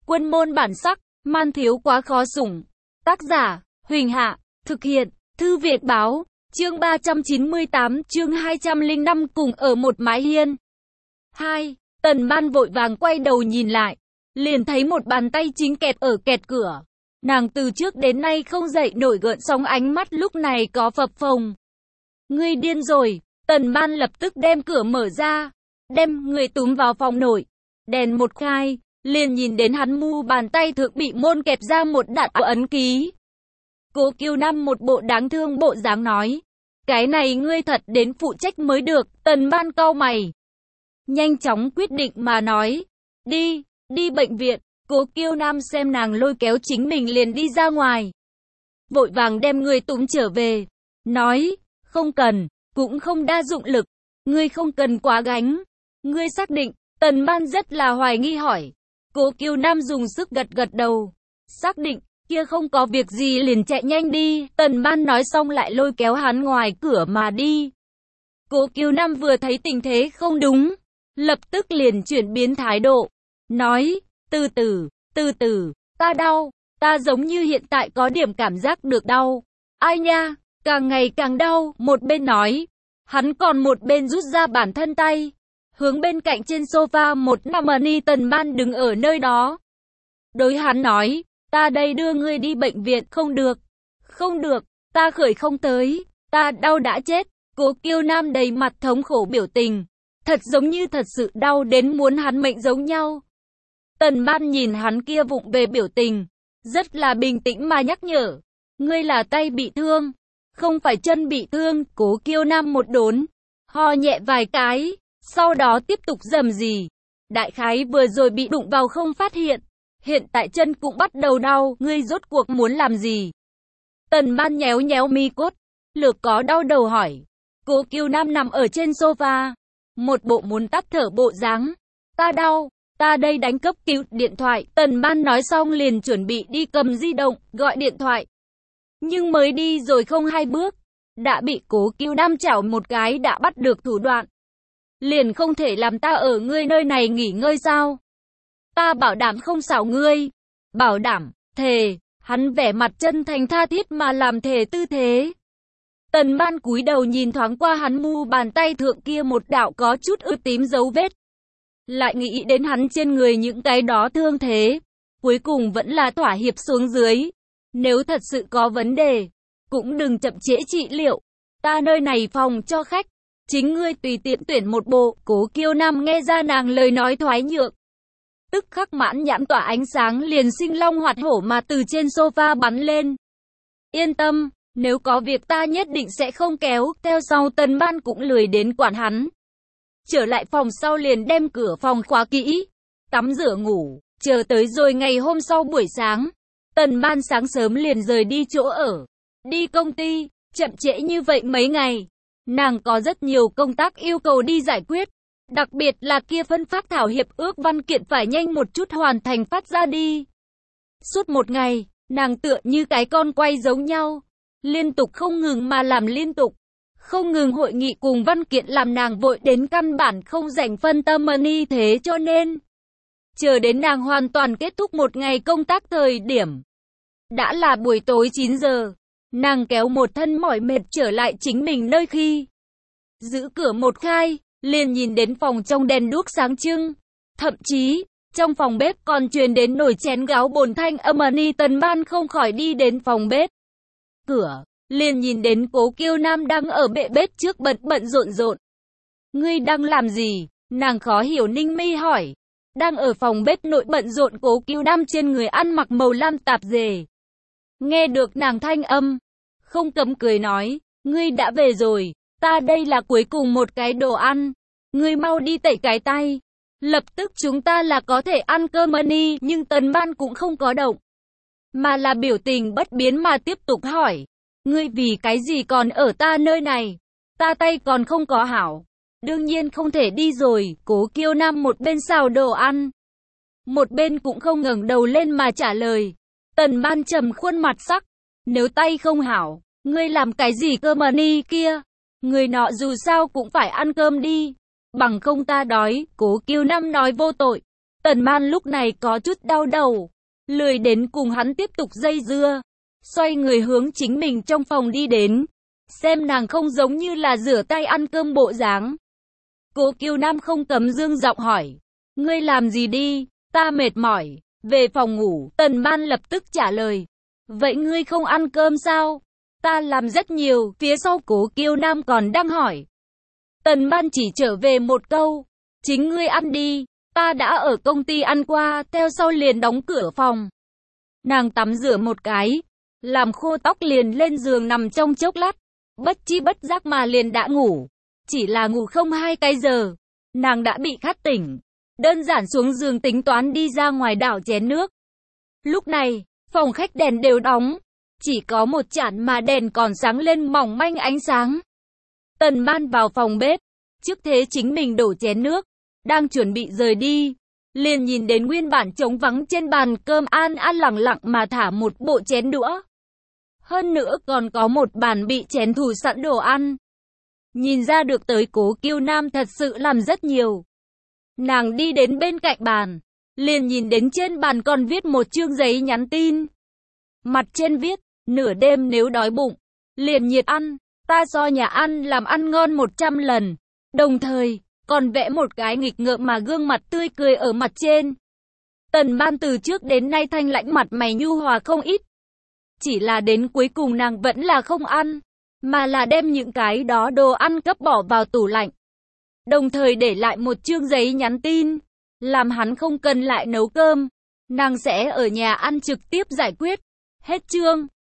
Quân môn bản sắc, man thiếu quá khó sủng. Tác giả, Huỳnh Hạ, thực hiện, Thư Việt Báo, chương 398, chương 205 cùng ở một mái hiên. 2. Tần Ban vội vàng quay đầu nhìn lại, liền thấy một bàn tay chính kẹt ở kẹt cửa. Nàng từ trước đến nay không dậy nổi gợn sóng, ánh mắt lúc này có phập phồng. Ngươi điên rồi, Tần Ban lập tức đem cửa mở ra, đem người túm vào phòng nội. Đèn một khai, liền nhìn đến hắn mu bàn tay thượng bị môn kẹp ra một đạn ấn ký. Cố Kiều Nam một bộ đáng thương bộ dáng nói, cái này ngươi thật đến phụ trách mới được. Tần Ban cau mày, nhanh chóng quyết định mà nói, đi bệnh viện. Cố Kiều Nam xem nàng lôi kéo chính mình liền đi ra ngoài, vội vàng đem người túm trở về, nói, không cần, cũng không đa dụng lực, ngươi không cần quá gánh. Ngươi xác định? Tần Ban rất là hoài nghi hỏi. Cố Kiều Nam dùng sức gật gật đầu, xác định. Kia không có việc gì liền chạy nhanh đi. Tần Ban nói xong lại lôi kéo hắn ngoài cửa mà đi. Cố Kiều Nam vừa thấy tình thế không đúng, lập tức liền chuyển biến thái độ, nói, từ từ, ta đau, ta giống như hiện tại có điểm cảm giác được đau. Ai nha, càng ngày càng đau. Một bên nói, hắn còn một bên rút ra bản thân tay, hướng bên cạnh trên sofa một nằm ni. Tần Ban đứng ở nơi đó, đối hắn nói, ta đây đưa ngươi đi bệnh viện. Không được, ta khởi không tới, ta đau đã chết. Cố Kiều Nam đầy mặt thống khổ biểu tình, thật giống như thật sự đau đến muốn hắn mệnh giống nhau. Tần Ban nhìn hắn kia vụng về biểu tình, rất là bình tĩnh mà nhắc nhở, ngươi là tay bị thương, không phải chân bị thương. Cố Kiều Nam một đốn, ho nhẹ vài cái, sau đó tiếp tục rầm rì, đại khái vừa rồi bị đụng vào không phát hiện, hiện tại chân cũng bắt đầu đau. Ngươi rốt cuộc muốn làm gì? Tần Ban nhéo nhéo mi cốt, lược có đau đầu hỏi. Cố Kiều Nam nằm ở trên sofa, một bộ muốn tắt thở bộ dáng. Ta đau, ta đây đánh cấp cứu điện thoại. Tần Ban nói xong liền chuẩn bị đi cầm di động, gọi điện thoại. Nhưng mới đi rồi không hai bước, đã bị Cố Kiều Nam chảo một cái đã bắt được thủ đoạn. Liền không thể làm ta ở ngươi nơi này nghỉ ngơi sao? Ta bảo đảm không xảo ngươi. Bảo đảm, thề. Hắn vẻ mặt chân thành tha thiết mà làm thề tư thế. Tần Ban cúi đầu nhìn thoáng qua hắn mu bàn tay thượng kia một đạo có chút ướt tím dấu vết, lại nghĩ đến hắn trên người những cái đó thương thế, cuối cùng vẫn là thỏa hiệp xuống dưới. Nếu thật sự có vấn đề, cũng đừng chậm trễ trị liệu. Ta nơi này phòng cho khách, chính ngươi tùy tiện tuyển một bộ. Cố Kiều Nam nghe ra nàng lời nói thoái nhượng, tức khắc mãn nhãn tỏa ánh sáng, liền sinh long hoạt hổ mà từ trên sofa bắn lên. Yên tâm, nếu có việc ta nhất định sẽ không kéo theo sau. Tần Ban cũng lười đến quản hắn, trở lại phòng sau liền đem cửa phòng khóa kỹ, tắm rửa ngủ, chờ tới rồi ngày hôm sau buổi sáng, Tần Ban sáng sớm liền rời đi chỗ ở, đi công ty. Chậm trễ như vậy mấy ngày, nàng có rất nhiều công tác yêu cầu đi giải quyết, đặc biệt là kia phân phát thảo hiệp ước văn kiện phải nhanh một chút hoàn thành phát ra đi. Suốt một ngày, nàng tựa như cái con quay giống nhau, liên tục không ngừng mà làm liên tục, không ngừng hội nghị cùng văn kiện làm nàng vội đến căn bản không rảnh phân tâm ni. Thế cho nên, chờ đến nàng hoàn toàn kết thúc một ngày công tác thời điểm, đã là buổi tối 9 giờ. Nàng kéo một thân mỏi mệt trở lại chính mình nơi khi giữ cửa một khai, liền nhìn đến phòng trong đèn đuốc sáng trưng, thậm chí trong phòng bếp còn truyền đến nồi chén gáo bồn thanh âm ni. Tần Ban không khỏi đi đến phòng bếp, cửa liền nhìn đến Cố Kiều Nam đang ở bệ bếp trước bận rộn. Ngươi đang làm gì? Nàng khó hiểu ninh mi hỏi. Đang ở phòng bếp nội bận rộn. Cố Kiều Nam trên người ăn mặc màu lam tạp dề, nghe được nàng thanh âm, không cấm cười nói, ngươi đã về rồi, ta đây là cuối cùng một cái đồ ăn, ngươi mau đi tẩy cái tay, lập tức chúng ta là có thể ăn cơm ni. Nhưng Tần Ban cũng không có động, mà là biểu tình bất biến mà tiếp tục hỏi, ngươi vì cái gì còn ở ta nơi này? Ta tay còn không có hảo, đương nhiên không thể đi rồi. Cố Kiều Nam một bên xào đồ ăn, một bên cũng không ngẩng đầu lên mà trả lời. Tần Ban trầm khuôn mặt sắc, nếu tay không hảo, ngươi làm cái gì cơm ni kia? Người nọ dù sao cũng phải ăn cơm đi, bằng không ta đói. Cố Kiều Nam nói vô tội. Tần Man lúc này có chút đau đầu, lười đến cùng hắn tiếp tục dây dưa, xoay người hướng chính mình trong phòng đi đến, xem nàng không giống như là rửa tay ăn cơm bộ dáng. Cố Kiều Nam không cấm dương giọng hỏi, ngươi làm gì đi, ta mệt mỏi, về phòng ngủ. Tần Man lập tức trả lời, vậy ngươi không ăn cơm sao? Ta làm rất nhiều. Phía sau Cố Kiều Nam còn đang hỏi. Tần Man chỉ trở về một câu, chính ngươi ăn đi, ta đã ở công ty ăn qua. Theo sau liền đóng cửa phòng. Nàng tắm rửa một cái, làm khô tóc liền lên giường nằm trong chốc lát, bất chi bất giác mà liền đã ngủ. Chỉ là ngủ không 2 cái giờ, nàng đã bị khát tỉnh. Đơn giản xuống giường tính toán đi ra ngoài đảo chén nước. Lúc này, phòng khách đèn đều đóng, chỉ có một chản mà đèn còn sáng lên mỏng manh ánh sáng. Tần Man vào phòng bếp, trước thế chính mình đổ chén nước, đang chuẩn bị rời đi, liền nhìn đến nguyên bản trống vắng trên bàn cơm An An lẳng lặng mà thả một bộ chén đũa. Hơn nữa còn có một bàn bị chén thủ sẵn đồ ăn. Nhìn ra được tới Cố Kiều Nam thật sự làm rất nhiều. Nàng đi đến bên cạnh bàn, liền nhìn đến trên bàn còn viết một chương giấy nhắn tin. Mặt trên viết, nửa đêm nếu đói bụng, liền nhiệt ăn, ta so nhà ăn làm ăn ngon 100 lần. Đồng thời, còn vẽ một cái nghịch ngợm mà gương mặt tươi cười ở mặt trên. Tần Man từ trước đến nay thanh lãnh mặt mày nhu hòa không ít. Chỉ là đến cuối cùng nàng vẫn là không ăn, mà là đem những cái đó đồ ăn cấp bỏ vào tủ lạnh. Đồng thời để lại một chương giấy nhắn tin, làm hắn không cần lại nấu cơm, nàng sẽ ở nhà ăn trực tiếp giải quyết. Hết chương.